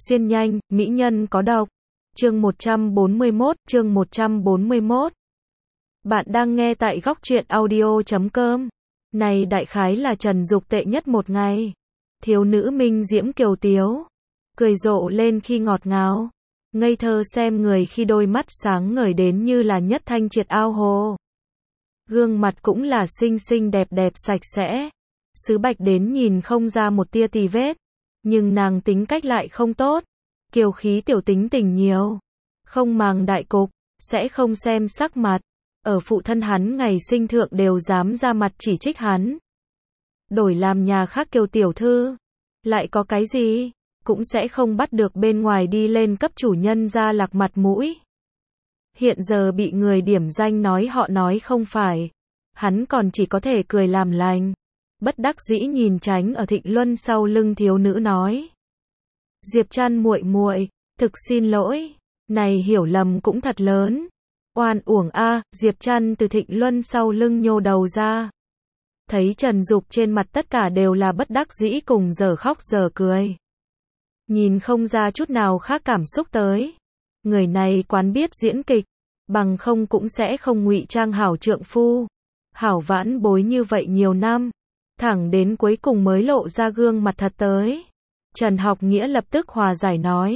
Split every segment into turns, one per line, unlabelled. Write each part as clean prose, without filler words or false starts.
Xuyên nhanh, mỹ nhân có độc. Chương 141. Bạn đang nghe tại góc truyện audio.com. Này đại khái là Trần Dục tệ nhất một ngày. Thiếu nữ minh diễm kiều tiếu, cười rộ lên khi ngọt ngào, ngây thơ xem người khi đôi mắt sáng ngời đến như là nhất thanh triệt ao hồ. Gương mặt cũng là xinh xinh đẹp đẹp sạch sẽ, sứ bạch đến nhìn không ra một tia tì vết, nhưng nàng tính cách lại không tốt, kiều khí tiểu tính tình nhiều, không màng đại cục, sẽ không xem sắc mặt, ở phụ thân hắn ngày sinh thượng đều dám ra mặt chỉ trích hắn. Đổi làm nhà khác kiều tiểu thư, lại có cái gì, cũng sẽ không bắt được bên ngoài đi lên cấp chủ nhân ra lạc mặt mũi. Hiện giờ bị người điểm danh nói họ nói không phải, hắn còn chỉ có thể cười làm lành, bất đắc dĩ nhìn tránh ở Thịnh Luân sau lưng thiếu nữ nói: Diệp Trăn muội muội, thực xin lỗi, này hiểu lầm cũng thật lớn. Oan uổng a. Diệp Trăn từ Thịnh Luân sau lưng nhô đầu ra. Thấy Trần Dục trên mặt tất cả đều là bất đắc dĩ cùng giờ khóc giờ cười. Nhìn không ra chút nào khác cảm xúc tới. Người này quán biết diễn kịch, bằng không cũng sẽ không ngụy trang hảo trượng phu, hảo vãn bối như vậy nhiều năm, thẳng đến cuối cùng mới lộ ra gương mặt thật tới. Trần Học Nghĩa lập tức hòa giải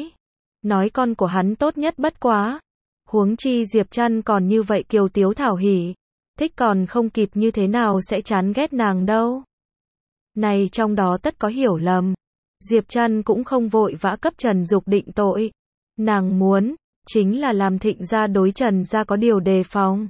nói con của hắn tốt nhất bất quá, huống chi Diệp Trăn còn như vậy kiều tiếu thảo hỉ, thích còn không kịp như thế nào sẽ chán ghét nàng đâu. Này trong đó tất có hiểu lầm, Diệp Trăn cũng không vội vã cấp Trần Dục định tội, nàng muốn chính là làm Thịnh gia đối Trần gia có điều đề phòng,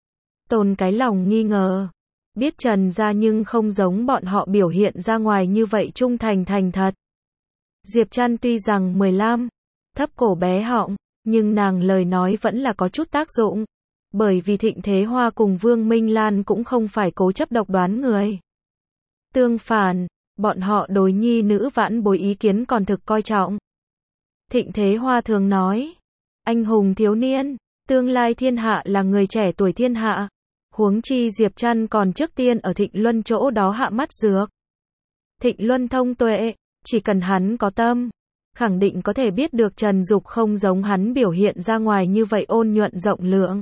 tồn cái lòng nghi ngờ, biết Trần gia nhưng không giống bọn họ biểu hiện ra ngoài như vậy trung thành thành thật. Diệp Trăn tuy rằng 15, thấp cổ bé họng, nhưng nàng lời nói vẫn là có chút tác dụng, bởi vì Thịnh Thế Hoa cùng Vương Minh Lan cũng không phải cố chấp độc đoán người. Tương phản, bọn họ đối nhi nữ vãn bối ý kiến còn thực coi trọng. Thịnh Thế Hoa thường nói, anh hùng thiếu niên, tương lai thiên hạ là người trẻ tuổi thiên hạ, huống chi Diệp Trăn còn trước tiên ở Thịnh Luân chỗ đó hạ mắt dược. Thịnh Luân thông tuệ, chỉ cần hắn có tâm, khẳng định có thể biết được Trần Dục không giống hắn biểu hiện ra ngoài như vậy ôn nhuận rộng lượng.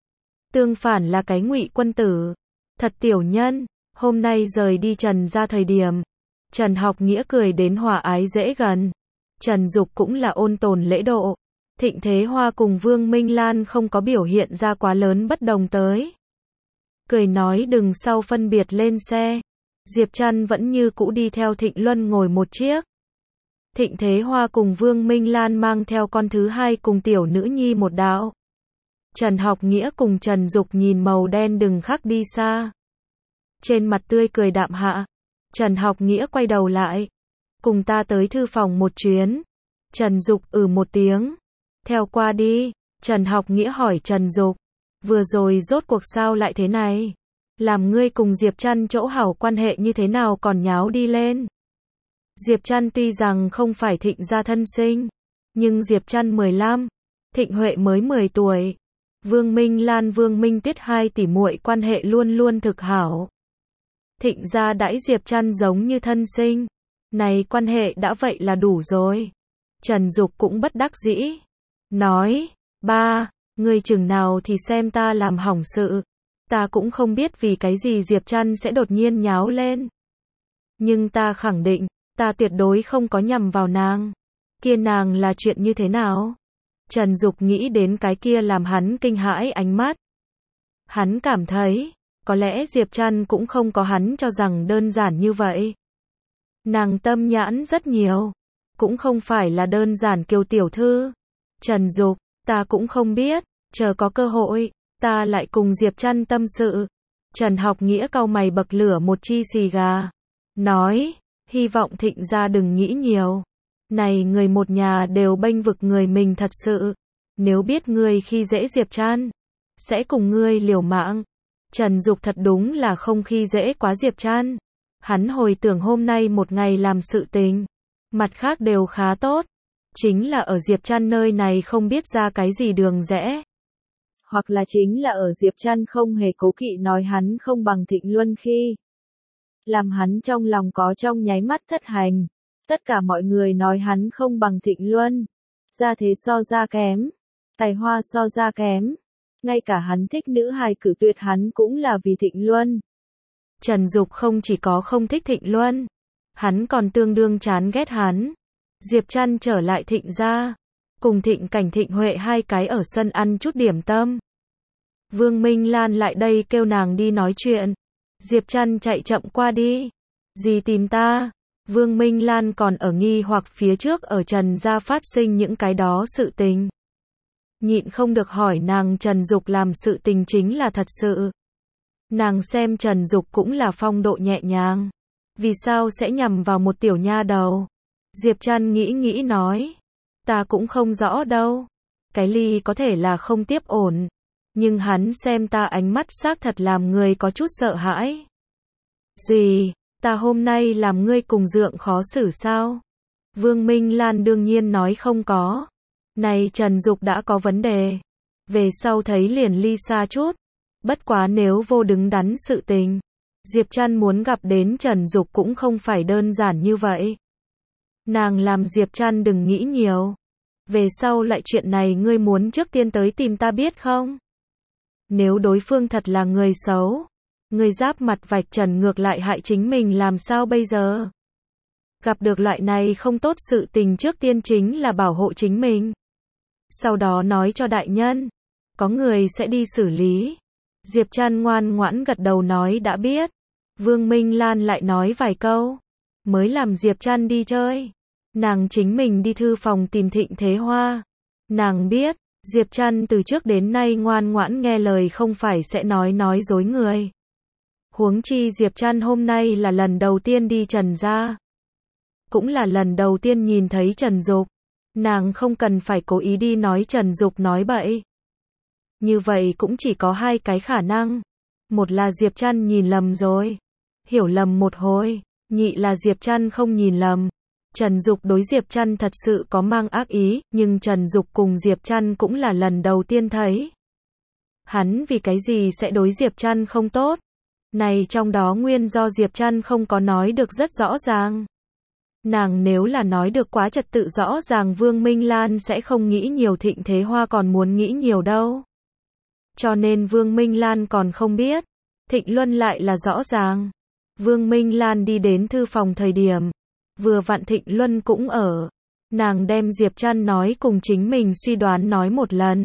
Tương phản là cái ngụy quân tử, thật tiểu nhân. Hôm nay rời đi Trần ra thời điểm, Trần Học Nghĩa cười đến hòa ái dễ gần. Trần Dục cũng là ôn tồn lễ độ. Thịnh Thế Hoa cùng Vương Minh Lan không có biểu hiện ra quá lớn bất đồng tới. Cười nói đừng sau phân biệt lên xe. Diệp Trăn vẫn như cũ đi theo Thịnh Luân ngồi một chiếc. Thịnh Thế Hoa cùng Vương Minh Lan mang theo con thứ hai cùng tiểu nữ nhi một đạo. Trần Học Nghĩa cùng Trần Dục nhìn màu đen đừng khắc đi xa. Trên mặt tươi cười đạm hạ, Trần Học Nghĩa quay đầu lại. Cùng ta tới thư phòng một chuyến. Trần Dục một tiếng. Theo qua đi. Trần Học Nghĩa hỏi Trần Dục, vừa rồi rốt cuộc sao lại thế này? Làm ngươi cùng Diệp Trăn chỗ hảo quan hệ như thế nào còn nháo đi lên? Diệp Trăn tuy rằng không phải Thịnh gia thân sinh, nhưng Diệp Trăn 15, Thịnh Huệ mới 10 tuổi. Vương Minh Lan Vương Minh Tuyết hai tỷ muội quan hệ luôn luôn thực hảo. Thịnh gia đãi Diệp Trăn giống như thân sinh, này quan hệ đã vậy là đủ rồi. Trần Dục cũng bất đắc dĩ, nói, ba, ngươi chừng nào thì xem ta làm hỏng sự, ta cũng không biết vì cái gì Diệp Trăn sẽ đột nhiên nháo lên. Nhưng ta khẳng định, ta tuyệt đối không có nhằm vào nàng. Kia nàng là chuyện như thế nào? Trần Dục nghĩ đến cái kia làm hắn kinh hãi ánh mắt. Hắn cảm thấy, có lẽ Diệp Trăn cũng không có hắn cho rằng đơn giản như vậy. Nàng tâm nhãn rất nhiều, cũng không phải là đơn giản kiều tiểu thư. Trần Dục, ta cũng không biết, chờ có cơ hội, ta lại cùng Diệp Trăn tâm sự. Trần Học Nghĩa cau mày bậc lửa một chi xì gà, nói, hy vọng Thịnh gia đừng nghĩ nhiều. Này người một nhà đều bênh vực người mình thật sự. Nếu biết ngươi khi dễ Diệp Trăn, sẽ cùng ngươi liều mạng. Trần Dục thật đúng là không khi dễ quá Diệp Trăn. Hắn hồi tưởng hôm nay một ngày làm sự tình, mặt khác đều khá tốt. Chính là ở Diệp Trăn nơi này không biết ra cái gì đường rẽ. Hoặc là chính là ở Diệp Trăn không hề cố kỵ nói hắn không bằng Thịnh Luân khi. Làm hắn trong lòng có trong nháy mắt thất hành. Tất cả mọi người nói hắn không bằng Thịnh Luân. Gia thế so ra kém. Tài hoa so ra kém. Ngay cả hắn thích nữ hài cử tuyệt hắn cũng là vì Thịnh Luân. Trần Dục không chỉ có không thích Thịnh Luân. Hắn còn tương đương chán ghét hắn. Diệp Trăn trở lại Thịnh gia. Cùng Thịnh Cảnh Thịnh Huệ hai cái ở sân ăn chút điểm tâm. Vương Minh Lan lại đây kêu nàng đi nói chuyện. Diệp Trăn chạy chậm qua đi. Gì tìm ta? Vương Minh Lan còn ở nghi hoặc phía trước ở Trần gia phát sinh những cái đó sự tình. Nhịn không được hỏi nàng Trần Dục làm sự tình chính là thật sự. Nàng xem Trần Dục cũng là phong độ nhẹ nhàng. Vì sao sẽ nhằm vào một tiểu nha đầu? Diệp Trăn nghĩ nói. Ta cũng không rõ đâu. Cái ly có thể là không tiếp ổn. Nhưng hắn xem ta ánh mắt xác thật làm người có chút sợ hãi. Gì? Ta hôm nay làm ngươi cùng dượng khó xử sao? Vương Minh Lan đương nhiên nói không có. Này Trần Dục đã có vấn đề. Về sau thấy liền ly xa chút. Bất quá nếu vô đứng đắn sự tình. Diệp Trăn muốn gặp đến Trần Dục cũng không phải đơn giản như vậy. Nàng làm Diệp Trăn đừng nghĩ nhiều. Về sau lại chuyện này ngươi muốn trước tiên tới tìm ta biết không? Nếu đối phương thật là người xấu. Ngươi giáp mặt vạch trần ngược lại hại chính mình làm sao bây giờ? Gặp được loại này không tốt sự tình trước tiên chính là bảo hộ chính mình. Sau đó nói cho đại nhân. Có người sẽ đi xử lý. Diệp Trăn ngoan ngoãn gật đầu nói đã biết. Vương Minh Lan lại nói vài câu. Mới làm Diệp Trăn đi chơi. Nàng chính mình đi thư phòng tìm Thịnh Thế Hoa. Nàng biết, Diệp Trăn từ trước đến nay ngoan ngoãn nghe lời không phải sẽ nói dối người. Huống chi Diệp Trăn hôm nay là lần đầu tiên đi Trần gia. Cũng là lần đầu tiên nhìn thấy Trần Dục. Nàng không cần phải cố ý đi nói Trần Dục nói bậy. Như vậy cũng chỉ có hai cái khả năng. Một là Diệp Trăn nhìn lầm rồi. Hiểu lầm một hồi. Nhị là Diệp Trăn không nhìn lầm. Trần Dục đối Diệp Trăn thật sự có mang ác ý, nhưng Trần Dục cùng Diệp Trăn cũng là lần đầu tiên thấy. Hắn vì cái gì sẽ đối Diệp Trăn không tốt? Này trong đó nguyên do Diệp Trăn không có nói được rất rõ ràng. Nàng nếu là nói được quá trật tự rõ ràng Vương Minh Lan sẽ không nghĩ nhiều Thịnh Thế Hoa còn muốn nghĩ nhiều đâu. Cho nên Vương Minh Lan còn không biết. Thịnh Luân lại là rõ ràng. Vương Minh Lan đi đến thư phòng thời điểm. Vừa vặn Thịnh Luân cũng ở. Nàng đem Diệp Trăn nói cùng chính mình suy đoán nói một lần.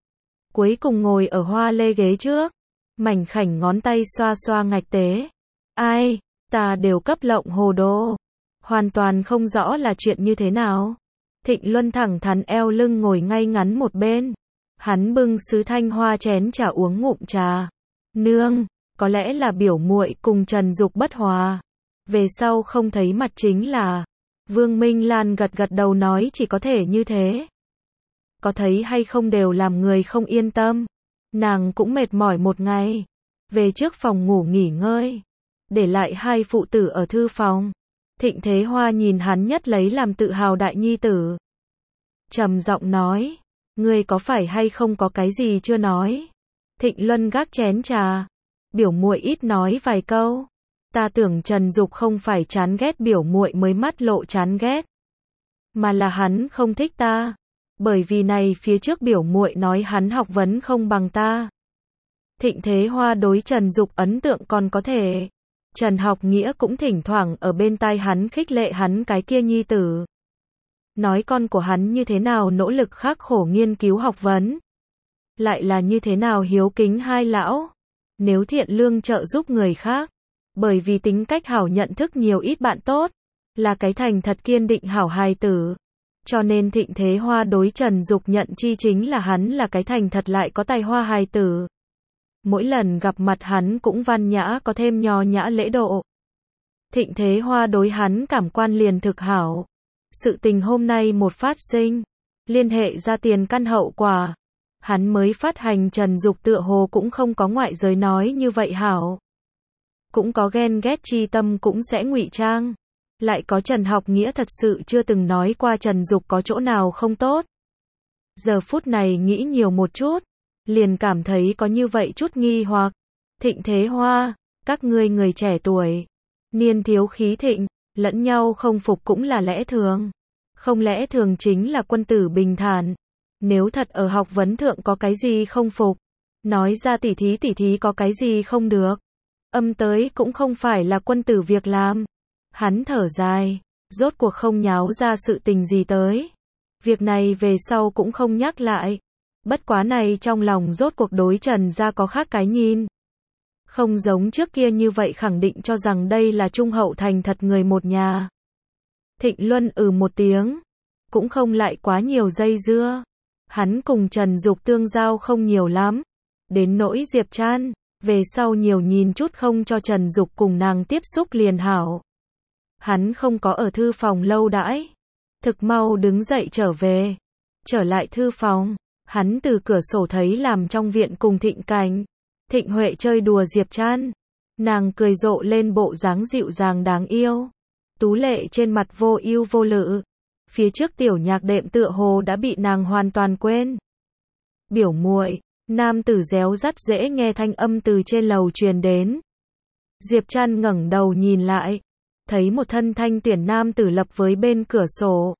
Cuối cùng ngồi ở hoa lê ghế trước. Mảnh khảnh ngón tay xoa xoa ngạch tế. Ai, ta đều cấp lộng hồ đồ. Hoàn toàn không rõ là chuyện như thế nào. Thịnh Luân thẳng thắn eo lưng ngồi ngay ngắn một bên. Hắn bưng sứ thanh hoa chén trà uống ngụm trà. Nương, có lẽ là biểu muội cùng Trần Dục bất hòa. Về sau không thấy mặt chính là. Vương Minh Lan gật gật đầu nói chỉ có thể như thế. Có thấy hay không đều làm người không yên tâm. Nàng cũng mệt mỏi một ngày. Về trước phòng ngủ nghỉ ngơi. Để lại hai phụ tử ở thư phòng. Thịnh Thế Hoa nhìn hắn nhất lấy làm tự hào đại nhi tử. Trầm giọng nói. Ngươi có phải hay không có cái gì chưa nói? Thịnh Luân gác chén trà. Biểu muội ít nói vài câu. Ta tưởng Trần Dục không phải chán ghét biểu muội mới mắt lộ chán ghét. Mà là hắn không thích ta. Bởi vì này phía trước biểu muội nói hắn học vấn không bằng ta. Thịnh Thế Hoa đối Trần Dục ấn tượng còn có thể. Trần Học Nghĩa cũng thỉnh thoảng ở bên tai hắn khích lệ hắn cái kia nhi tử. Nói con của hắn như thế nào nỗ lực khắc khổ nghiên cứu học vấn. Lại là như thế nào hiếu kính hai lão. Nếu thiện lương trợ giúp người khác. Bởi vì tính cách hảo nhận thức nhiều ít bạn tốt. Là cái thành thật kiên định hảo hài tử. Cho nên Thịnh Thế Hoa đối Trần Dục nhận chi chính là hắn là cái thành thật lại có tài hoa hài tử. Mỗi lần gặp mặt hắn cũng văn nhã có thêm nho nhã lễ độ. Thịnh Thế Hoa đối hắn cảm quan liền thực hảo. Sự tình hôm nay một phát sinh. Liên hệ ra tiền căn hậu quả. Hắn mới phát hành Trần Dục tựa hồ cũng không có ngoại giới nói như vậy hảo. Cũng có ghen ghét chi tâm cũng sẽ ngụy trang. Lại có Trần Học Nghĩa thật sự chưa từng nói qua Trần Dục có chỗ nào không tốt. Giờ phút này nghĩ nhiều một chút. Liền cảm thấy có như vậy chút nghi hoặc. Thịnh Thế Hoa, các ngươi người trẻ tuổi. Niên thiếu khí thịnh. Lẫn nhau không phục cũng là lẽ thường. Không lẽ thường chính là quân tử bình thản. Nếu thật ở học vấn thượng có cái gì không phục, nói ra tỉ thí có cái gì không được. Âm tới cũng không phải là quân tử việc làm. Hắn thở dài, rốt cuộc không nháo ra sự tình gì tới. Việc này về sau cũng không nhắc lại. Bất quá này trong lòng rốt cuộc đối Trần gia có khác cái nhìn. Không giống trước kia như vậy khẳng định cho rằng đây là trung hậu thành thật người một nhà. Thịnh Luân một tiếng, cũng không lại quá nhiều dây dưa. Hắn cùng Trần Dục tương giao không nhiều lắm. Đến nỗi Diệp Trăn, về sau nhiều nhìn chút không cho Trần Dục cùng nàng tiếp xúc liền hảo. Hắn không có ở thư phòng lâu đãi. Thực mau đứng dậy trở về. Trở lại thư phòng, hắn từ cửa sổ thấy làm trong viện cùng Thịnh Cảnh, Thịnh Huệ chơi đùa Diệp Trăn. Nàng cười rộ lên bộ dáng dịu dàng đáng yêu. Tú lệ trên mặt vô ưu vô lự. Phía trước tiểu nhạc đệm tựa hồ đã bị nàng hoàn toàn quên. Biểu muội, nam tử réo rắt dễ nghe thanh âm từ trên lầu truyền đến. Diệp Trăn ngẩng đầu nhìn lại, thấy một thân thanh tuyển nam tử lập với bên cửa sổ.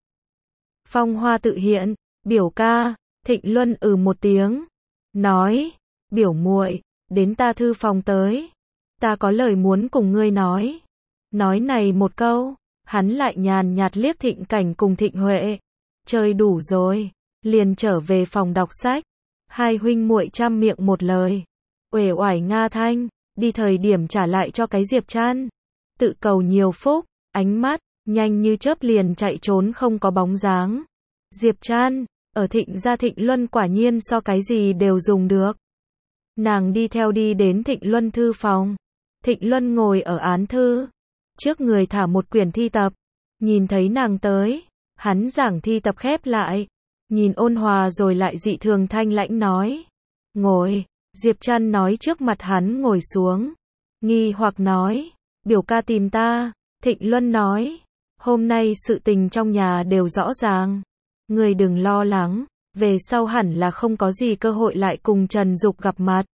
Phong hoa tự hiện, biểu ca. Thịnh Luân một tiếng, nói, biểu muội, đến ta thư phòng tới. Ta có lời muốn cùng ngươi nói. Nói này một câu, hắn lại nhàn nhạt liếc Thịnh Cảnh cùng Thịnh Huệ. Chơi đủ rồi, liền trở về phòng đọc sách. Hai huynh muội trăm miệng một lời. Uể oải nga thanh, đi thời điểm trả lại cho cái Diệp Trăn. Tự cầu nhiều phúc, ánh mắt, nhanh như chớp liền chạy trốn không có bóng dáng. Diệp Trăn, ở Thịnh gia Thịnh Luân quả nhiên so cái gì đều dùng được. Nàng đi theo đi đến Thịnh Luân thư phòng. Thịnh Luân ngồi ở án thư. Trước người thả một quyển thi tập. Nhìn thấy nàng tới, hắn giảng thi tập khép lại. Nhìn ôn hòa rồi lại dị thường thanh lãnh nói. Ngồi, Diệp Trăn nói trước mặt hắn ngồi xuống. Nghi hoặc nói, biểu ca tìm ta. Thịnh Luân nói, hôm nay sự tình trong nhà đều rõ ràng. Người đừng lo lắng, về sau hẳn là không có gì cơ hội lại cùng Trần Dục gặp mặt.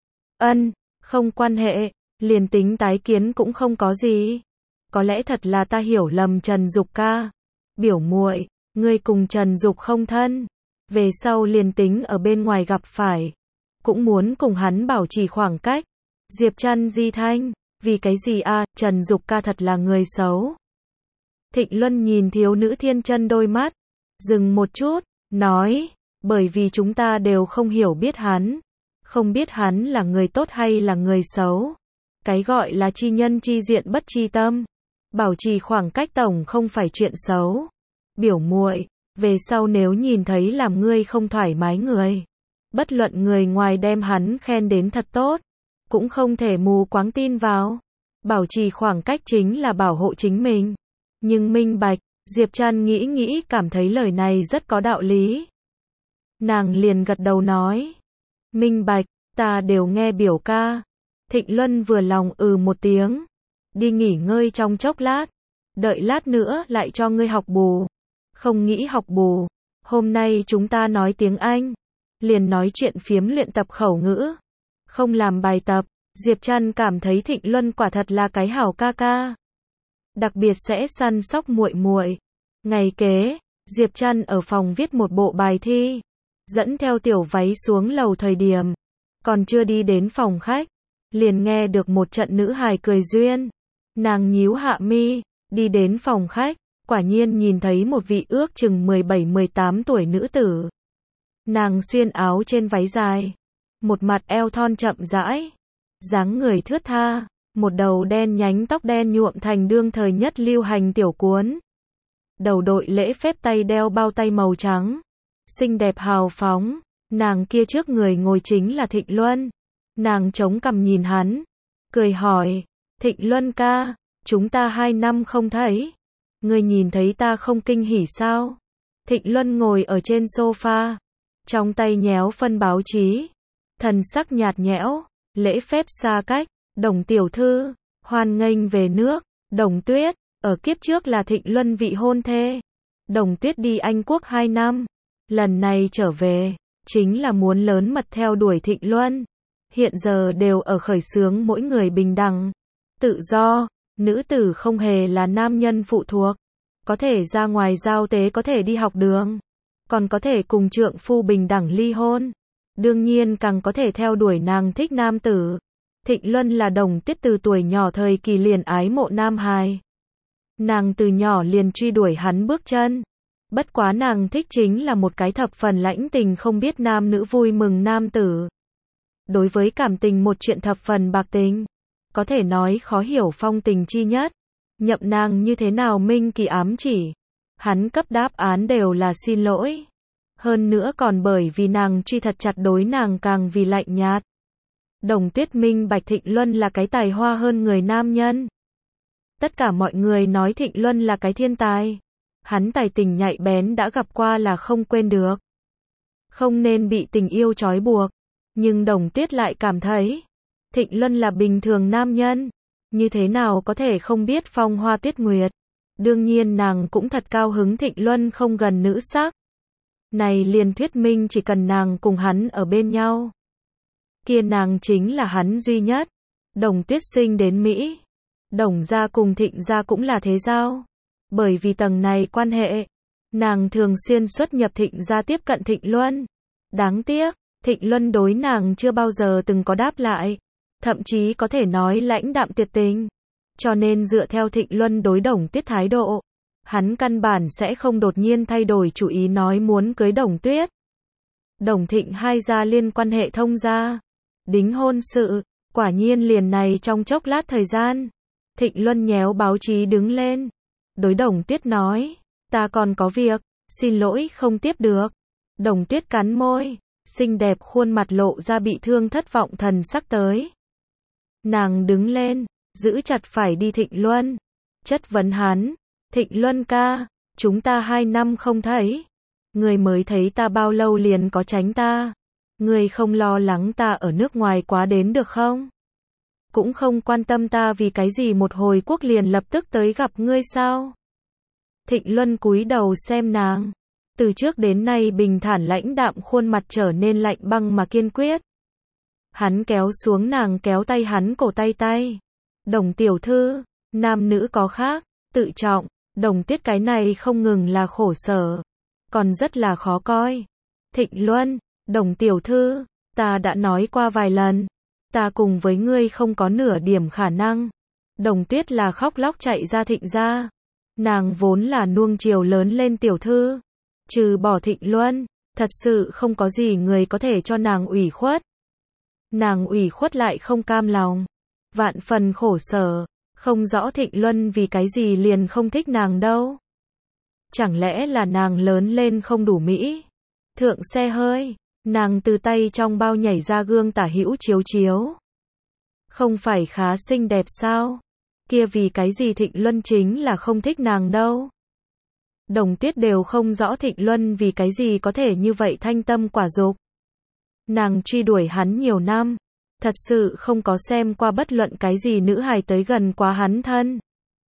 Không quan hệ, liền tính tái kiến cũng không có gì. Có lẽ thật là ta hiểu lầm Trần Dục ca. Biểu muội, ngươi cùng Trần Dục không thân. Về sau liền tính ở bên ngoài gặp phải, cũng muốn cùng hắn bảo trì khoảng cách. Diệp Trăn di thanh, vì cái gì Trần Dục ca thật là người xấu. Thịnh Luân nhìn thiếu nữ thiên chân đôi mắt, dừng một chút, nói, bởi vì chúng ta đều không hiểu biết hắn. Không biết hắn là người tốt hay là người xấu. Cái gọi là chi nhân chi diện bất chi tâm. Bảo trì khoảng cách tổng không phải chuyện xấu. Biểu muội, về sau nếu nhìn thấy làm ngươi không thoải mái người, bất luận người ngoài đem hắn khen đến thật tốt, cũng không thể mù quáng tin vào. Bảo trì khoảng cách chính là bảo hộ chính mình. Nhưng minh bạch, Diệp Trăn nghĩ cảm thấy lời này rất có đạo lý. Nàng liền gật đầu nói. Minh bạch, ta đều nghe biểu ca. Thịnh Luân vừa lòng một tiếng. Đi nghỉ ngơi trong chốc lát. Đợi lát nữa lại cho ngươi học bù. Không nghĩ học bù. Hôm nay chúng ta nói tiếng Anh. Liền nói chuyện phiếm luyện tập khẩu ngữ. Không làm bài tập. Diệp Trăn cảm thấy Thịnh Luân quả thật là cái hảo ca ca. Đặc biệt sẽ săn sóc muội muội. Ngày kế, Diệp Trăn ở phòng viết một bộ bài thi. Dẫn theo tiểu váy xuống lầu thời điểm. Còn chưa đi đến phòng khách. Liền nghe được một trận nữ hài cười duyên. Nàng nhíu hạ mi, đi đến phòng khách. Quả nhiên nhìn thấy một vị ước chừng 17-18 tuổi nữ tử. Nàng xuyên áo trên váy dài. Một mặt eo thon chậm rãi. Dáng người thướt tha. Một đầu đen nhánh tóc đen nhuộm thành đương thời nhất lưu hành tiểu cuốn. Đầu đội lễ phép tay đeo bao tay màu trắng. Xinh đẹp hào phóng. Nàng kia trước người ngồi chính là Thịnh Luân. Nàng chống cằm nhìn hắn. Cười hỏi. Thịnh Luân ca, chúng ta 2 năm không thấy. Ngươi nhìn thấy ta không kinh hỉ sao? Thịnh Luân ngồi ở trên sofa. Trong tay nhéo phân báo chí. Thần sắc nhạt nhẽo. Lễ phép xa cách. Đồng tiểu thư, hoan nghênh về nước. Đồng Tuyết, ở kiếp trước là Thịnh Luân vị hôn thê. Đồng Tuyết đi Anh Quốc 2 năm. Lần này trở về, chính là muốn lớn mật theo đuổi Thịnh Luân. Hiện giờ đều ở khởi xướng mỗi người bình đẳng, tự do. Nữ tử không hề là nam nhân phụ thuộc. Có thể ra ngoài giao tế, có thể đi học đường. Còn có thể cùng trượng phu bình đẳng ly hôn. Đương nhiên càng có thể theo đuổi nàng thích nam tử. Thịnh Luân là Đồng Tuyết từ tuổi nhỏ thời kỳ liền ái mộ nam hài. Nàng từ nhỏ liền truy đuổi hắn bước chân. Bất quá nàng thích chính là một cái thập phần lãnh tình không biết nam nữ vui mừng nam tử. Đối với cảm tình một chuyện thập phần bạc tình. Có thể nói khó hiểu phong tình chi nhất. Nhậm nàng như thế nào Minh Kỳ ám chỉ. Hắn cấp đáp án đều là xin lỗi. Hơn nữa còn bởi vì nàng truy thật chặt đối nàng càng vì lạnh nhạt. Đồng Tuyết minh bạch Thịnh Luân là cái tài hoa hơn người nam nhân. Tất cả mọi người nói Thịnh Luân là cái thiên tài. Hắn tài tình nhạy bén đã gặp qua là không quên được. Không nên bị tình yêu trói buộc. Nhưng Đồng Tuyết lại cảm thấy Thịnh Luân là bình thường nam nhân. Như thế nào có thể không biết phong hoa tuyết nguyệt. Đương nhiên nàng cũng thật cao hứng Thịnh Luân không gần nữ sắc. Này liền thuyết minh chỉ cần nàng cùng hắn ở bên nhau. Kia nàng chính là hắn duy nhất. Đồng Tuyết sinh đến Mỹ. Đồng gia cùng Thịnh gia cũng là thế giao. Bởi vì tầng này quan hệ, nàng thường xuyên xuất nhập Thịnh gia tiếp cận Thịnh Luân. Đáng tiếc, Thịnh Luân đối nàng chưa bao giờ từng có đáp lại. Thậm chí có thể nói lãnh đạm tuyệt tình. Cho nên dựa theo Thịnh Luân đối Đồng Tuyết thái độ, hắn căn bản sẽ không đột nhiên thay đổi chủ ý nói muốn cưới Đồng Tuyết. Đồng Thịnh hai gia liên quan hệ thông gia. Đính hôn sự, quả nhiên liền này trong chốc lát thời gian. Thịnh Luân nhéo báo chí đứng lên. Đối Đồng Tuyết nói, ta còn có việc, xin lỗi không tiếp được. Đồng Tuyết cắn môi, xinh đẹp khuôn mặt lộ ra bị thương thất vọng thần sắc tới. Nàng đứng lên, giữ chặt phải đi Thịnh Luân. Chất vấn hắn, Thịnh Luân ca, chúng ta 2 năm không thấy. Người mới thấy ta bao lâu liền có tránh ta. Người không lo lắng ta ở nước ngoài quá đến được không? Cũng không quan tâm ta vì cái gì một hồi quốc liền lập tức tới gặp ngươi sao? Thịnh Luân cúi đầu xem nàng. Từ trước đến nay bình thản lãnh đạm khuôn mặt trở nên lạnh băng mà kiên quyết. Hắn kéo xuống nàng kéo tay hắn cổ tay. Đồng tiểu thư, nam nữ có khác, tự trọng. Đồng Tuyết cái này không ngừng là khổ sở, còn rất là khó coi. Thịnh Luân, Đồng tiểu thư, ta đã nói qua vài lần. Ta cùng với ngươi không có nửa điểm khả năng. Đồng Tuyết là khóc lóc chạy ra Thịnh gia. Nàng vốn là nuông chiều lớn lên tiểu thư. Trừ bỏ Thịnh Luân, thật sự không có gì người có thể cho nàng ủy khuất. Nàng ủy khuất lại không cam lòng. Vạn phần khổ sở, không rõ Thịnh Luân vì cái gì liền không thích nàng đâu. Chẳng lẽ là nàng lớn lên không đủ mỹ? Thượng xe hơi, nàng từ tay trong bao nhảy ra gương tả hữu chiếu. Không phải khá xinh đẹp sao? Kia vì cái gì Thịnh Luân chính là không thích nàng đâu? Đồng Tuyết đều không rõ Thịnh Luân vì cái gì có thể như vậy thanh tâm quả dục. Nàng truy đuổi hắn nhiều năm, thật sự không có xem qua bất luận cái gì nữ hài tới gần quá hắn thân.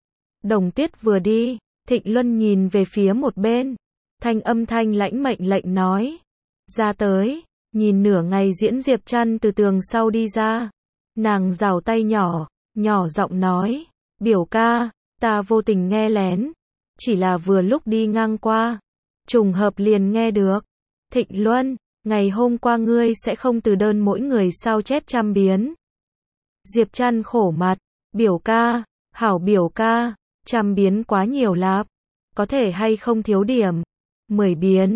Đồng Tuyết vừa đi, Thịnh Luân nhìn về phía một bên, âm thanh lãnh mệnh lệnh nói, ra tới. Nhìn nửa ngày diễn Diệp Trăn từ tường sau đi ra, nàng giảo tay nhỏ giọng nói, biểu ca, ta vô tình nghe lén, chỉ là vừa lúc đi ngang qua, trùng hợp liền nghe được. Thịnh Luân, ngày hôm qua ngươi sẽ không từ đơn mỗi người sao chép trăm biến. Diệp Trăn khổ mặt, biểu ca, hảo biểu ca, trăm biến quá nhiều lạp, có thể hay không thiếu điểm, 10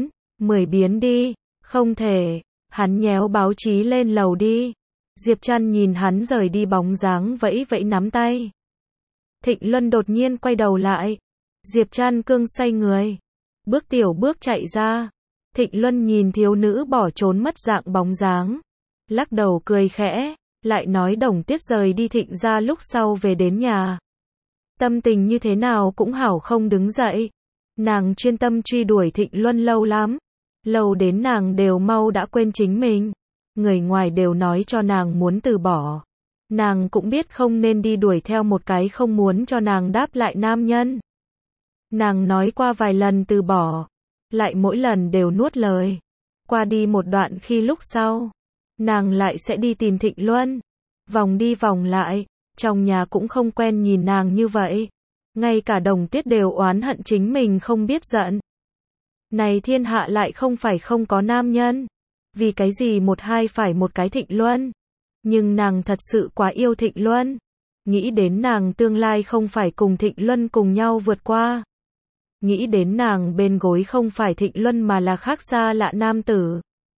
biến đi, không thể. Hắn nhéo báo chí lên lầu đi. Diệp Trăn nhìn hắn rời đi bóng dáng vẫy vẫy nắm tay. Thịnh Luân đột nhiên quay đầu lại. Diệp Trăn cương xoay người, bước tiểu bước chạy ra. Thịnh Luân nhìn thiếu nữ bỏ trốn mất dạng bóng dáng, lắc đầu cười khẽ, lại nói Đồng Tuyết rời đi Thịnh gia lúc sau về đến nhà. Tâm tình như thế nào cũng hảo không đứng dậy. Nàng chuyên tâm truy đuổi Thịnh Luân lâu lắm. Lâu đến nàng đều mau đã quên chính mình. Người ngoài đều nói cho nàng muốn từ bỏ. Nàng cũng biết không nên đi đuổi theo một cái không muốn cho nàng đáp lại nam nhân. Nàng nói qua vài lần từ bỏ, lại mỗi lần đều nuốt lời. Qua đi một đoạn khi lúc sau, nàng lại sẽ đi tìm Thịnh Luân. Vòng đi vòng lại, Trong nhà cũng không quen nhìn nàng như vậy. Ngay cả Đồng Tuyết đều oán hận chính mình không biết giận. Này thiên hạ lại không phải không có nam nhân. Vì cái gì một hai phải một cái Thịnh Luân. Nhưng nàng thật sự quá yêu Thịnh Luân. Nghĩ đến nàng tương lai không phải cùng Thịnh Luân cùng nhau vượt qua. Nghĩ đến nàng bên gối không phải Thịnh Luân mà là khác xa lạ nam tử.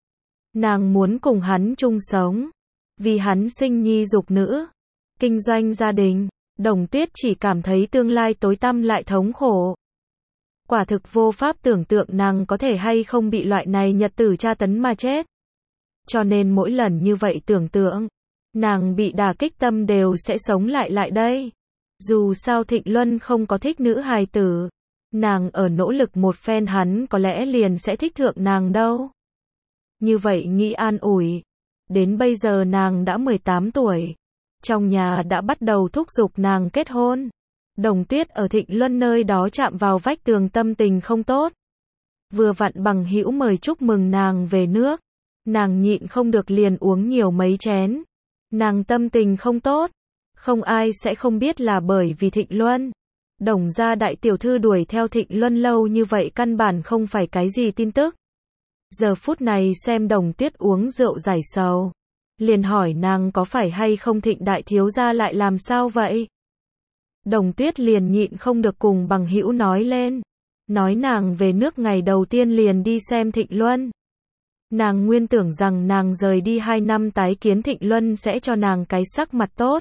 Nàng muốn cùng hắn chung sống. Vì hắn sinh nhi dục nữ. Kinh doanh gia đình. Đồng Tuyết chỉ cảm thấy tương lai tối tăm lại thống khổ. Quả thực vô pháp tưởng tượng nàng có thể hay không bị loại này nhật tử tra tấn mà chết. Cho nên mỗi lần như vậy tưởng tượng, nàng bị đả kích tâm đều sẽ sống lại đây. Dù sao Thịnh Luân không có thích nữ hài tử. Nàng ở nỗ lực một phen hắn có lẽ liền sẽ thích thượng nàng đâu. Như vậy nghĩ an ủi. Đến bây giờ nàng đã 18 tuổi. Trong nhà đã bắt đầu thúc giục nàng kết hôn. Đồng Tuyết ở Thịnh Luân nơi đó chạm vào vách tường tâm tình không tốt. Vừa vặn bằng hữu mời chúc mừng nàng về nước. Nàng nhịn không được liền uống nhiều mấy chén. Nàng tâm tình không tốt. Không ai sẽ không biết là bởi vì Thịnh Luân. Đồng gia đại tiểu thư đuổi theo Thịnh Luân lâu như vậy căn bản không phải cái gì tin tức. Giờ phút này xem Đồng Tuyết uống rượu giải sầu. Liền hỏi nàng có phải hay không Thịnh đại thiếu gia lại làm sao vậy? Đồng Tuyết liền nhịn không được cùng bằng hữu nói lên. Nói nàng về nước ngày đầu tiên liền đi xem Thịnh Luân. Nàng nguyên tưởng rằng nàng rời đi 2 năm tái kiến Thịnh Luân sẽ cho nàng cái sắc mặt tốt.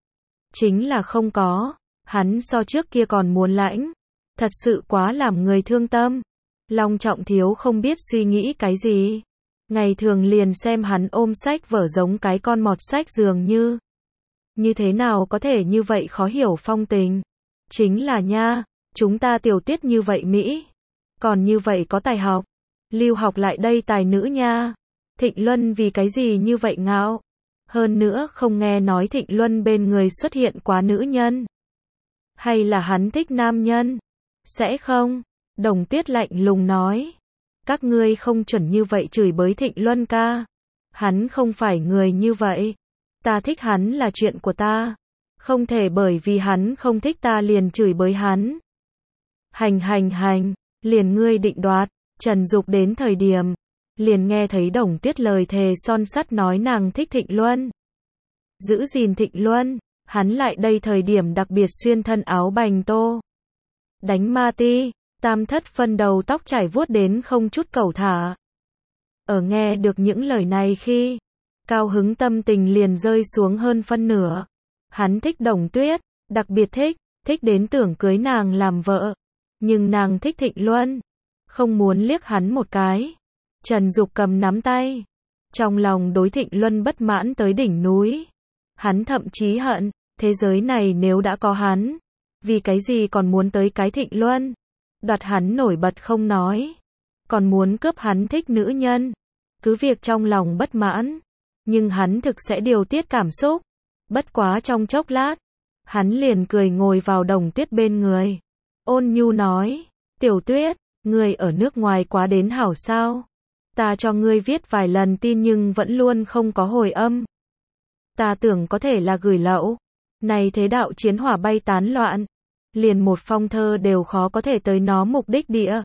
Chính là không có. Hắn so trước kia còn muốn lãnh. Thật sự quá làm người thương tâm. Long Trọng Thiếu không biết suy nghĩ cái gì. Ngày thường liền xem hắn ôm sách vở giống cái con mọt sách dường như. Như thế nào có thể như vậy khó hiểu phong tình. Chính là nha, chúng ta Tiểu Tuyết như vậy Mỹ. Còn như vậy có tài học. Lưu học lại đây tài nữ nha. Thịnh Luân vì cái gì như vậy ngạo. Hơn nữa không nghe nói Thịnh Luân bên người xuất hiện quá nữ nhân. Hay là hắn thích nam nhân? Sẽ không? Đồng Tuyết lạnh lùng nói. Các ngươi không chuẩn như vậy chửi bới Thịnh Luân ca. Hắn không phải người như vậy. Ta thích hắn là chuyện của ta. Không thể bởi vì hắn không thích ta liền chửi bới hắn. Hành. Liền ngươi định đoạt. Trần Dục đến thời điểm. Liền nghe thấy Đồng Tuyết lời thề son sắt nói nàng thích Thịnh Luân. Giữ gìn Thịnh Luân. Hắn lại đây thời điểm đặc biệt xuyên thân áo bành tô. Đánh ma ti. Tam thất phân đầu tóc trải vuốt đến không chút cẩu thả. Ở nghe được những lời này khi cao hứng tâm tình liền rơi xuống hơn phân nửa. Hắn thích Đồng Tuyết, đặc biệt thích đến tưởng cưới nàng làm vợ. Nhưng nàng thích Thịnh Luân, không muốn liếc hắn một cái. Trần Dục cầm nắm tay, trong lòng đối Thịnh Luân bất mãn tới đỉnh núi. Hắn thậm chí hận, thế giới này nếu đã có hắn, vì cái gì còn muốn tới cái Thịnh Luân? Đoạt hắn nổi bật không nói, còn muốn cướp hắn thích nữ nhân. Cứ việc trong lòng bất mãn, nhưng hắn thực sẽ điều tiết cảm xúc. Bất quá trong chốc lát, hắn liền cười ngồi vào Đồng Tuyết bên người. Ôn nhu nói, Tiểu Tuyết, ngươi ở nước ngoài quá đến hảo sao? Ta cho ngươi viết vài lần tin nhưng vẫn luôn không có hồi âm. Ta tưởng có thể là gửi lậu. Này thế đạo chiến hỏa bay tán loạn. Liền một phong thơ đều khó có thể tới nó mục đích địa.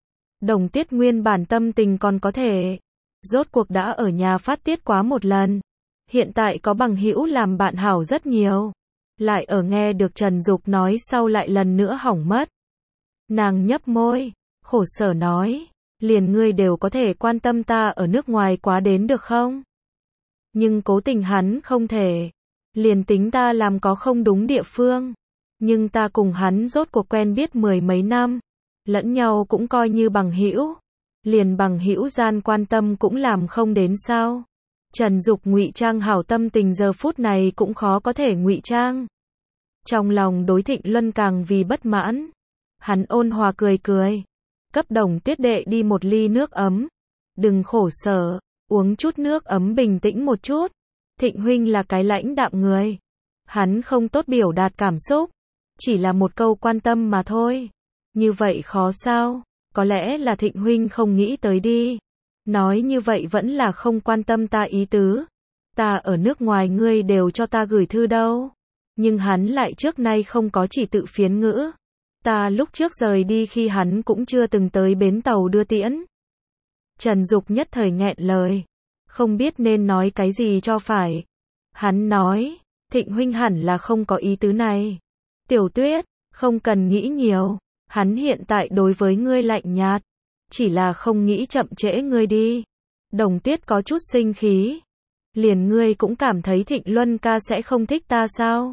Đồng Tuyết nguyên bản tâm tình còn có thể. Rốt cuộc đã ở nhà phát tiết quá một lần. Hiện tại có bằng hữu làm bạn hảo rất nhiều. Lại ở nghe được Trần Dục nói sau lại lần nữa hỏng mất. Nàng nhấp môi, khổ sở nói. Liền ngươi đều có thể quan tâm ta ở nước ngoài quá đến được không? Nhưng cố tình hắn không thể. Liền tính ta làm có không đúng địa phương. Nhưng ta cùng hắn rốt cuộc quen biết 10 mấy năm. Lẫn nhau cũng coi như bằng hữu. Liền bằng hữu gian quan tâm cũng làm không đến sao. Trần Dục ngụy trang hảo tâm tình giờ phút này cũng khó có thể ngụy trang. Trong lòng đối Thịnh Luân càng vì bất mãn. Hắn ôn hòa cười. Cấp Đồng Tuyết đệ đi một ly nước ấm. Đừng khổ sở, uống chút nước ấm bình tĩnh một chút. Thịnh huynh là cái lãnh đạm người. Hắn không tốt biểu đạt cảm xúc. Chỉ là một câu quan tâm mà thôi. Như vậy khó sao? Có lẽ là Thịnh huynh không nghĩ tới đi. Nói như vậy vẫn là không quan tâm ta ý tứ. Ta ở nước ngoài ngươi đều cho ta gửi thư đâu. Nhưng hắn lại trước nay không có chỉ tự phiến ngữ. Ta lúc trước rời đi khi hắn cũng chưa từng tới bến tàu đưa tiễn. Trần Dục nhất thời nghẹn lời. Không biết nên nói cái gì cho phải. Hắn nói, Thịnh huynh hẳn là không có ý tứ này. Tiểu Tuyết, không cần nghĩ nhiều. Hắn hiện tại đối với ngươi lạnh nhạt. Chỉ là không nghĩ chậm trễ ngươi đi. Đồng Tuyết có chút sinh khí. Liền ngươi cũng cảm thấy Thịnh Luân ca sẽ không thích ta sao?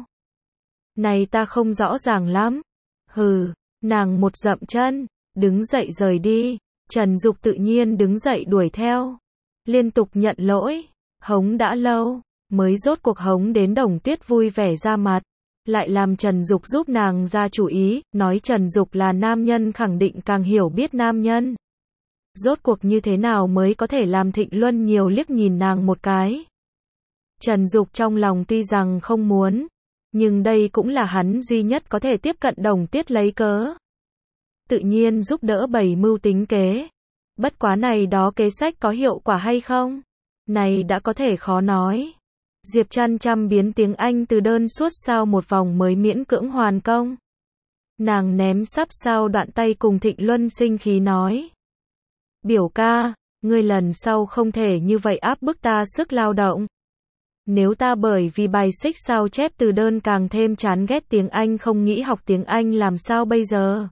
Này ta không rõ ràng lắm. Hừ, nàng một dậm chân, đứng dậy rời đi. Trần Dục tự nhiên đứng dậy đuổi theo. Liên tục nhận lỗi, hống đã lâu, mới rốt cuộc hống đến Đồng Tuyết vui vẻ ra mặt. Lại làm Trần Dục giúp nàng ra chủ ý, nói Trần Dục là nam nhân khẳng định càng hiểu biết nam nhân. Rốt cuộc như thế nào mới có thể làm Thịnh Luân nhiều liếc nhìn nàng một cái. Trần Dục trong lòng tuy rằng không muốn, nhưng đây cũng là hắn duy nhất có thể tiếp cận Đồng Tuyết lấy cớ. Tự nhiên giúp đỡ bày mưu tính kế. Bất quá này đó kế sách có hiệu quả hay không? Này đã có thể khó nói. Diệp Trăn chăm biến tiếng Anh từ đơn suốt sao một vòng mới miễn cưỡng hoàn công. Nàng ném sắp sao đoạn tay cùng Thịnh Luân sinh khí nói. Biểu ca, ngươi lần sau không thể như vậy áp bức ta sức lao động. Nếu ta bởi vì bài xích sao chép từ đơn càng thêm chán ghét tiếng Anh không nghĩ học tiếng Anh làm sao bây giờ?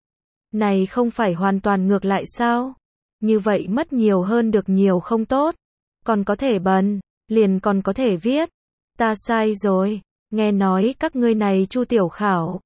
Này không phải hoàn toàn ngược lại sao? Như vậy mất nhiều hơn được nhiều không tốt. Còn có thể bần, liền còn có thể viết. Ta sai rồi, nghe nói các ngươi này Chu tiểu khảo.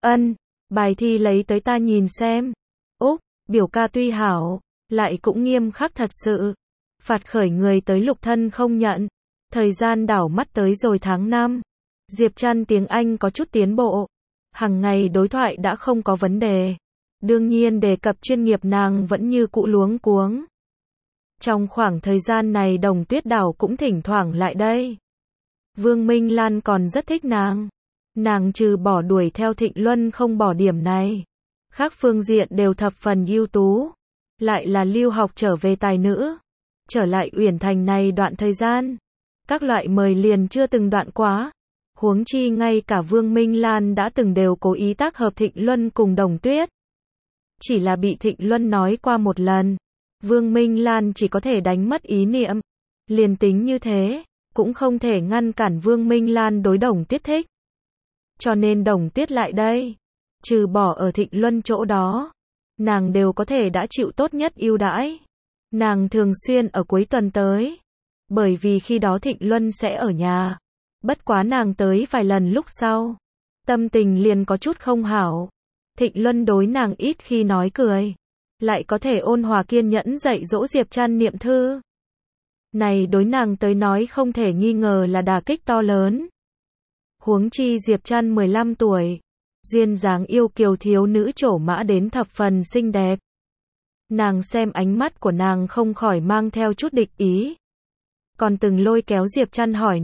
Bài thi lấy tới ta nhìn xem. Úc, biểu ca tuy hảo, lại cũng nghiêm khắc thật sự. Phạt khởi người tới lục thân không nhận. Thời gian đảo mắt tới rồi tháng 5. Diệp Trăn tiếng Anh có chút tiến bộ. Hằng ngày đối thoại đã không có vấn đề. Đương nhiên đề cập chuyên nghiệp nàng vẫn như cũ luống cuống. Trong khoảng thời gian này Đồng Tuyết đảo cũng thỉnh thoảng lại đây. Vương Minh Lan còn rất thích nàng. Nàng trừ bỏ đuổi theo Thịnh Luân không bỏ điểm này. Khác phương diện đều thập phần ưu tú. Lại là lưu học trở về tài nữ. Trở lại Uyển Thành này đoạn thời gian. Các loại mời liền chưa từng đoạn quá. Huống chi ngay cả Vương Minh Lan đã từng đều cố ý tác hợp Thịnh Luân cùng Đồng Tuyết. Chỉ là bị Thịnh Luân nói qua một lần. Vương Minh Lan chỉ có thể đánh mất ý niệm. Liền tính như thế, cũng không thể ngăn cản Vương Minh Lan đối Đồng Tuyết thích. Cho nên Đồng Tuyết lại đây. Trừ bỏ ở Thịnh Luân chỗ đó. Nàng đều có thể đã chịu tốt nhất ưu đãi. Nàng thường xuyên ở cuối tuần tới. Bởi vì khi đó Thịnh Luân sẽ ở nhà. Bất quá nàng tới vài lần lúc sau. Tâm tình liền có chút không hảo. Thịnh Luân đối nàng ít khi nói cười. Lại có thể ôn hòa kiên nhẫn dạy dỗ Diệp Trăn niệm thư. Này đối nàng tới nói không thể nghi ngờ là đả kích to lớn. Huống chi Diệp Trăn 15 tuổi. Duyên dáng yêu kiều thiếu nữ trổ mã đến thập phần xinh đẹp. Nàng xem ánh mắt của nàng không khỏi mang theo chút địch ý. Còn từng lôi kéo Diệp Trăn hỏi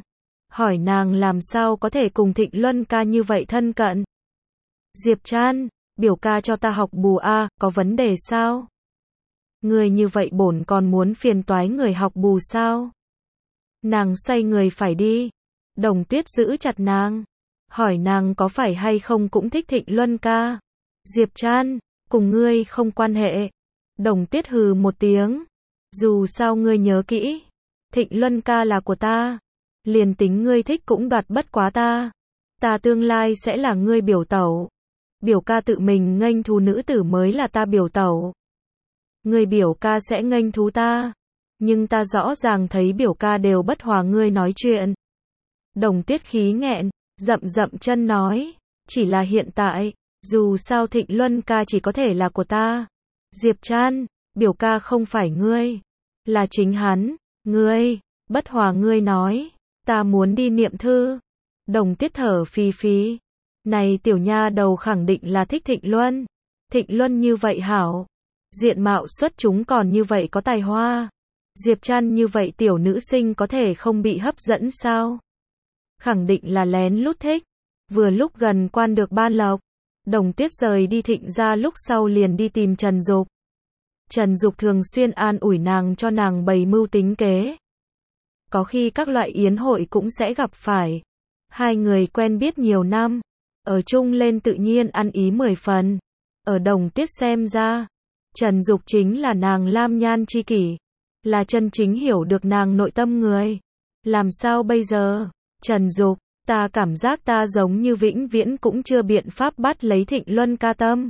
nàng làm sao có thể cùng Thịnh Luân ca như vậy thân cận. Diệp Trăn, biểu ca cho ta học bù a, có vấn đề sao? Người như vậy bổn còn muốn phiền toái người học bù sao? Nàng xoay người phải đi. Đồng Tuyết giữ chặt nàng. Hỏi nàng có phải hay không cũng thích Thịnh Luân ca. Diệp Trăn, cùng ngươi không quan hệ. Đồng Tuyết hừ một tiếng. Dù sao ngươi nhớ kỹ. Thịnh Luân ca là của ta. Liền tính ngươi thích cũng đoạt bất quá ta. Ta tương lai sẽ là ngươi biểu tẩu. Biểu ca tự mình nghênh thú nữ tử mới là ta biểu tẩu. Ngươi biểu ca sẽ nghênh thú ta. Nhưng ta rõ ràng thấy biểu ca đều bất hòa ngươi nói chuyện. Đồng Tuyết khí nghẹn, dậm chân nói. Chỉ là hiện tại, dù sao Thịnh Luân ca chỉ có thể là của ta. Diệp Trăn, biểu ca không phải ngươi. Là chính hắn, ngươi, bất hòa ngươi nói. Ta muốn đi niệm thư. Đồng Tuyết thở phì phì. Này tiểu nha đầu khẳng định là thích Thịnh Luân. Thịnh Luân như vậy hảo. Diện mạo xuất chúng còn như vậy có tài hoa. Diệp Trăn như vậy tiểu nữ sinh có thể không bị hấp dẫn sao? Khẳng định là lén lút thích. Vừa lúc gần quan được ban lộc. Đồng Tuyết rời đi Thịnh ra lúc sau liền đi tìm Trần Dục. Trần Dục thường xuyên an ủi nàng cho nàng bày mưu tính kế. Có khi các loại yến hội cũng sẽ gặp phải. Hai người quen biết nhiều năm, ở chung lên tự nhiên ăn ý 10 phần. Ở Đồng Tuyết xem ra, Trần Dục chính là nàng lam nhan chi kỷ, là chân chính hiểu được nàng nội tâm người. Làm sao bây giờ? Trần Dục, ta cảm giác ta giống như vĩnh viễn cũng chưa biện pháp bắt lấy Thịnh Luân ca tâm.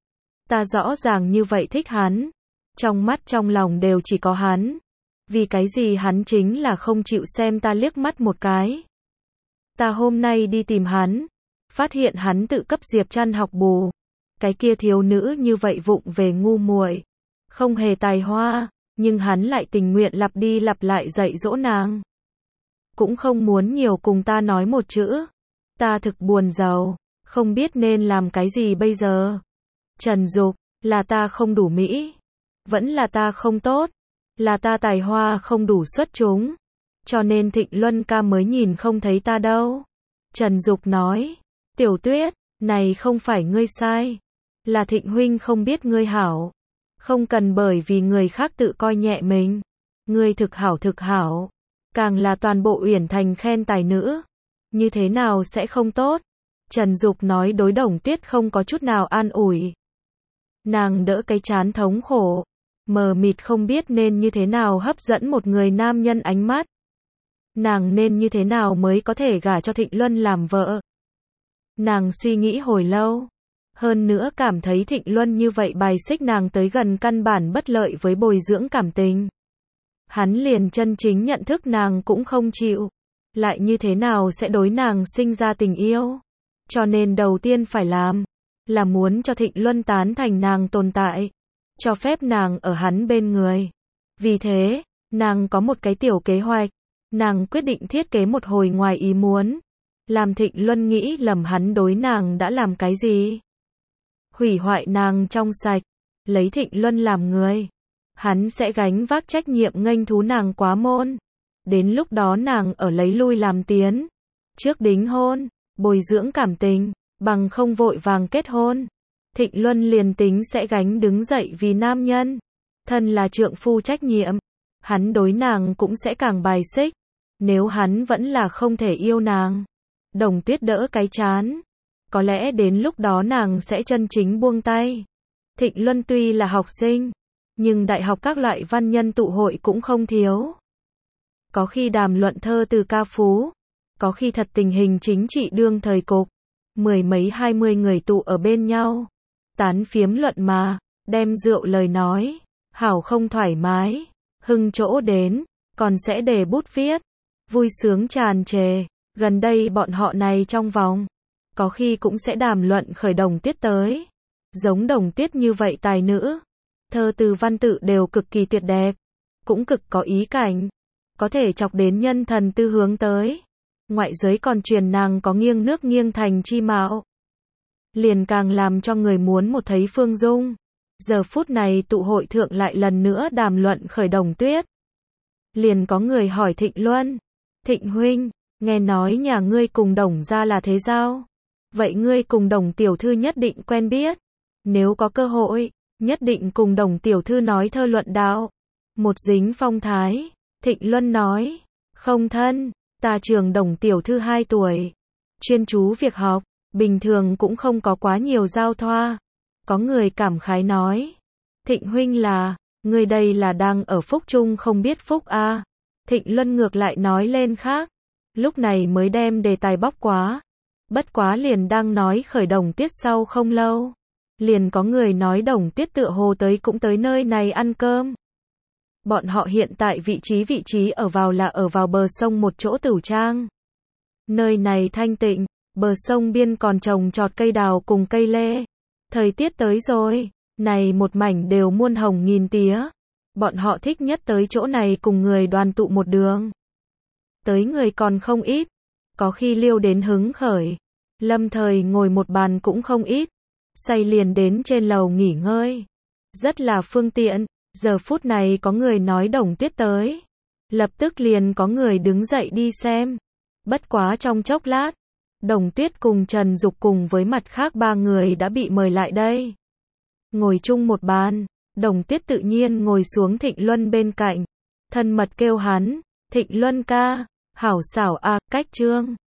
Ta rõ ràng như vậy thích hắn, trong mắt trong lòng đều chỉ có hắn. Vì cái gì hắn chính là không chịu xem ta liếc mắt một cái. Ta hôm nay đi tìm hắn, phát hiện hắn tự cấp Diệp Trăn học bù. Cái kia thiếu nữ như vậy vụng về ngu muội, không hề tài hoa, nhưng hắn lại tình nguyện lặp đi lặp lại dạy dỗ nàng. Cũng không muốn nhiều cùng ta nói một chữ. Ta thực buồn rầu, không biết nên làm cái gì bây giờ. Trần Dục, là ta không đủ mỹ, vẫn là ta không tốt, là ta tài hoa không đủ xuất chúng, cho nên Thịnh Luân ca mới nhìn không thấy ta đâu. Trần Dục nói, Tiểu Tuyết, này không phải ngươi sai, là Thịnh huynh không biết ngươi hảo, không cần bởi vì người khác tự coi nhẹ mình. Ngươi thực hảo, càng là toàn bộ Uyển Thành khen tài nữ, như thế nào sẽ không tốt? Trần Dục nói đối Đồng Tuyết không có chút nào an ủi. Nàng đỡ cái trán thống khổ, mờ mịt không biết nên như thế nào hấp dẫn một người nam nhân ánh mắt. Nàng nên như thế nào mới có thể gả cho Thịnh Luân làm vợ? Nàng suy nghĩ hồi lâu, hơn nữa cảm thấy Thịnh Luân như vậy bài xích nàng tới gần căn bản bất lợi với bồi dưỡng cảm tình. Hắn liền chân chính nhận thức nàng cũng không chịu, lại như thế nào sẽ đối nàng sinh ra tình yêu? Cho nên đầu tiên phải làm, là muốn cho Thịnh Luân tán thành nàng tồn tại, cho phép nàng ở hắn bên người. Vì thế, nàng có một cái tiểu kế hoạch, nàng quyết định thiết kế một hồi ngoài ý muốn, làm Thịnh Luân nghĩ lầm hắn đối nàng đã làm cái gì. Hủy hoại nàng trong sạch, lấy Thịnh Luân làm người. Hắn sẽ gánh vác trách nhiệm nghênh thú nàng quá môn. Đến lúc đó nàng ở lấy lui làm tiến. Trước đính hôn, bồi dưỡng cảm tình, bằng không vội vàng kết hôn. Thịnh Luân liền tính sẽ gánh đứng dậy vì nam nhân. Thân là trượng phu trách nhiệm. Hắn đối nàng cũng sẽ càng bài xích. Nếu hắn vẫn là không thể yêu nàng. Đồng Tuyết đỡ cái chán. Có lẽ đến lúc đó nàng sẽ chân chính buông tay. Thịnh Luân tuy là học sinh, nhưng đại học các loại văn nhân tụ hội cũng không thiếu. Có khi đàm luận thơ từ ca phú, có khi thật tình hình chính trị đương thời cục. 10 mấy 20 người tụ ở bên nhau, tán phiếm luận mà, đem rượu lời nói, hảo không thoải mái, hưng chỗ đến, còn sẽ để bút viết, vui sướng tràn trề. Gần đây bọn họ này trong vòng, có khi cũng sẽ đàm luận khởi Đồng Tuyết tới. Giống Đồng Tuyết như vậy tài nữ, thơ từ văn tự đều cực kỳ tuyệt đẹp, cũng cực có ý cảnh, có thể chọc đến nhân thần tư hướng tới. Ngoại giới còn truyền nàng có nghiêng nước nghiêng thành chi mạo, liền càng làm cho người muốn một thấy phương dung. Giờ phút này tụ hội thượng lại lần nữa đàm luận khởi Đồng Tuyết. Liền có người hỏi Thịnh Luân, Thịnh huynh, nghe nói nhà ngươi cùng Đồng gia là thế giao, vậy ngươi cùng Đồng tiểu thư nhất định quen biết, nếu có cơ hội, nhất định cùng Đồng tiểu thư nói thơ luận đạo, một dính phong thái. Thịnh Luân nói, không thân, ta trường Đồng tiểu thư 2 tuổi, chuyên chú việc học, bình thường cũng không có quá nhiều giao thoa. Có người cảm khái nói, Thịnh huynh là, người đây là đang ở phúc chung không biết phúc a. Thịnh Luân ngược lại nói lên khác, lúc này mới đem đề tài bóc quá. Bất quá liền đang nói khởi Đồng Tuyết sau không lâu, liền có người nói Đồng Tuyết tựa hồ cũng tới nơi này ăn cơm. Bọn họ hiện tại vị trí ở vào bờ sông một chỗ tửu trang. Nơi này thanh tịnh, bờ sông biên còn trồng trọt cây đào cùng cây lê. Thời tiết tới rồi, này một mảnh đều muôn hồng nghìn tía. Bọn họ thích nhất tới chỗ này cùng người đoàn tụ một đường. Tới người còn không ít, có khi liêu đến hứng khởi. Lâm thời ngồi một bàn cũng không ít, say liền đến trên lầu nghỉ ngơi. Rất là phương tiện. Giờ phút này có người nói Đồng Tuyết tới, lập tức liền có người đứng dậy đi xem. Bất quá trong chốc lát, Đồng Tuyết cùng Trần Dục cùng với mặt khác 3 người đã bị mời lại đây. Ngồi chung một bàn, Đồng Tuyết tự nhiên ngồi xuống Thịnh Luân bên cạnh, thân mật kêu hắn, Thịnh Luân ca, hảo xảo a, cách trương.